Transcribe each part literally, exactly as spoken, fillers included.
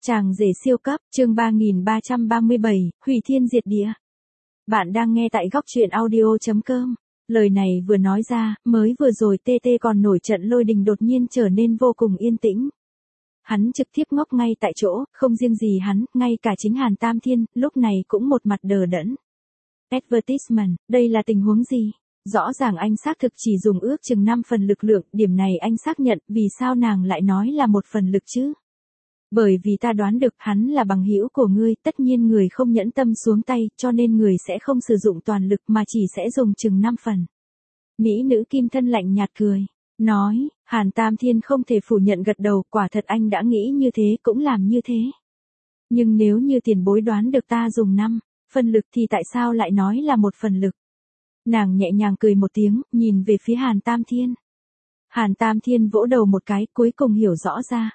Chàng rể siêu cấp, chương ba nghìn ba trăm ba mươi bảy, hủy thiên diệt địa. Bạn đang nghe tại góc truyện audio chấm com. Lời này vừa nói ra, mới vừa rồi tê tê còn nổi trận lôi đình đột nhiên trở nên vô cùng yên tĩnh. Hắn trực tiếp ngốc ngay tại chỗ, không riêng gì hắn, ngay cả chính Hàn Tam Thiên, lúc này cũng một mặt đờ đẫn. Advertisement, đây là tình huống gì? Rõ ràng anh xác thực chỉ dùng ước chừng năm phần lực lượng, điểm này anh xác nhận, vì sao nàng lại nói là một phần lực chứ? Bởi vì ta đoán được hắn là bằng hữu của ngươi, tất nhiên người không nhẫn tâm xuống tay, cho nên người sẽ không sử dụng toàn lực mà chỉ sẽ dùng chừng năm phần. Mỹ nữ kim thân lạnh nhạt cười, nói, Hàn Tam Thiên không thể phủ nhận gật đầu, quả thật anh đã nghĩ như thế cũng làm như thế. Nhưng nếu như tiền bối đoán được ta dùng năm phần lực thì tại sao lại nói là một phần lực? Nàng nhẹ nhàng cười một tiếng, nhìn về phía Hàn Tam Thiên. Hàn Tam Thiên vỗ đầu một cái, cuối cùng hiểu rõ ra.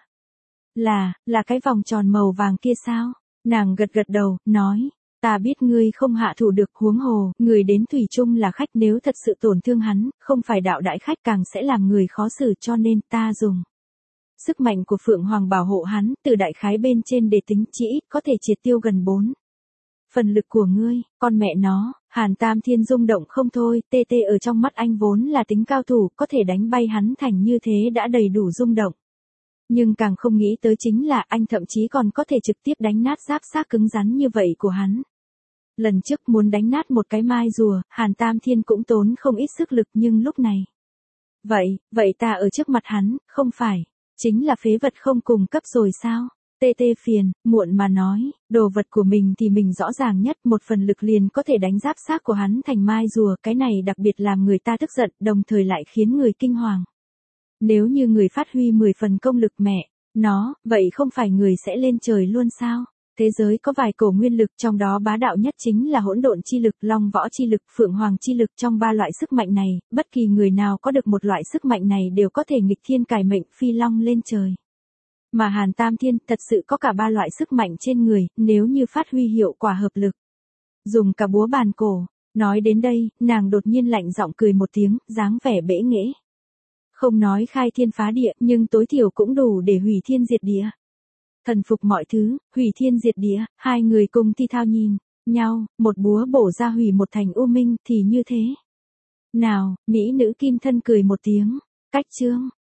Là, là cái vòng tròn màu vàng kia sao? Nàng gật gật đầu, nói, ta biết ngươi không hạ thủ được, huống hồ, người đến thủy chung là khách, nếu thật sự tổn thương hắn, không phải đạo đãi khách càng sẽ làm người khó xử, cho nên ta dùng sức mạnh của Phượng Hoàng bảo hộ hắn, từ đại khái bên trên để tính chỉ ít có thể triệt tiêu gần bốn phần lực của ngươi. Con mẹ nó, Hàn Tam Thiên rung động không thôi, tê tê ở trong mắt anh vốn là tính cao thủ, có thể đánh bay hắn thành như thế đã đầy đủ rung động. Nhưng càng không nghĩ tới chính là anh thậm chí còn có thể trực tiếp đánh nát giáp xác cứng rắn như vậy của hắn. Lần trước muốn đánh nát một cái mai rùa, Hàn Tam Thiên cũng tốn không ít sức lực, nhưng lúc này. Vậy, vậy ta ở trước mặt hắn, không phải, chính là phế vật không cùng cấp rồi sao? Tê tê phiền, muộn mà nói, đồ vật của mình thì mình rõ ràng nhất, một phần lực liền có thể đánh giáp xác của hắn thành mai rùa, cái này đặc biệt làm người ta tức giận, đồng thời lại khiến người kinh hoàng. Nếu như người phát huy mười phần công lực mẹ, nó, vậy không phải người sẽ lên trời luôn sao? Thế giới có vài cổ nguyên lực, trong đó bá đạo nhất chính là hỗn độn chi lực, long võ chi lực, phượng hoàng chi lực. Trong ba loại sức mạnh này, bất kỳ người nào có được một loại sức mạnh này đều có thể nghịch thiên cải mệnh, phi long lên trời. Mà Hàn Tam Thiên thật sự có cả ba loại sức mạnh trên người, nếu như phát huy hiệu quả hợp lực. Dùng cả búa bàn cổ. Nói đến đây, nàng đột nhiên lạnh giọng cười một tiếng, dáng vẻ bẽ nghễ. Không nói khai thiên phá địa, nhưng tối thiểu cũng đủ để hủy thiên diệt địa. Thần phục mọi thứ, hủy thiên diệt địa, hai người cùng thi thao nhìn nhau, một búa bổ ra hủy một thành u minh, thì như thế. Nào, mỹ nữ kim thân cười một tiếng, cách chương.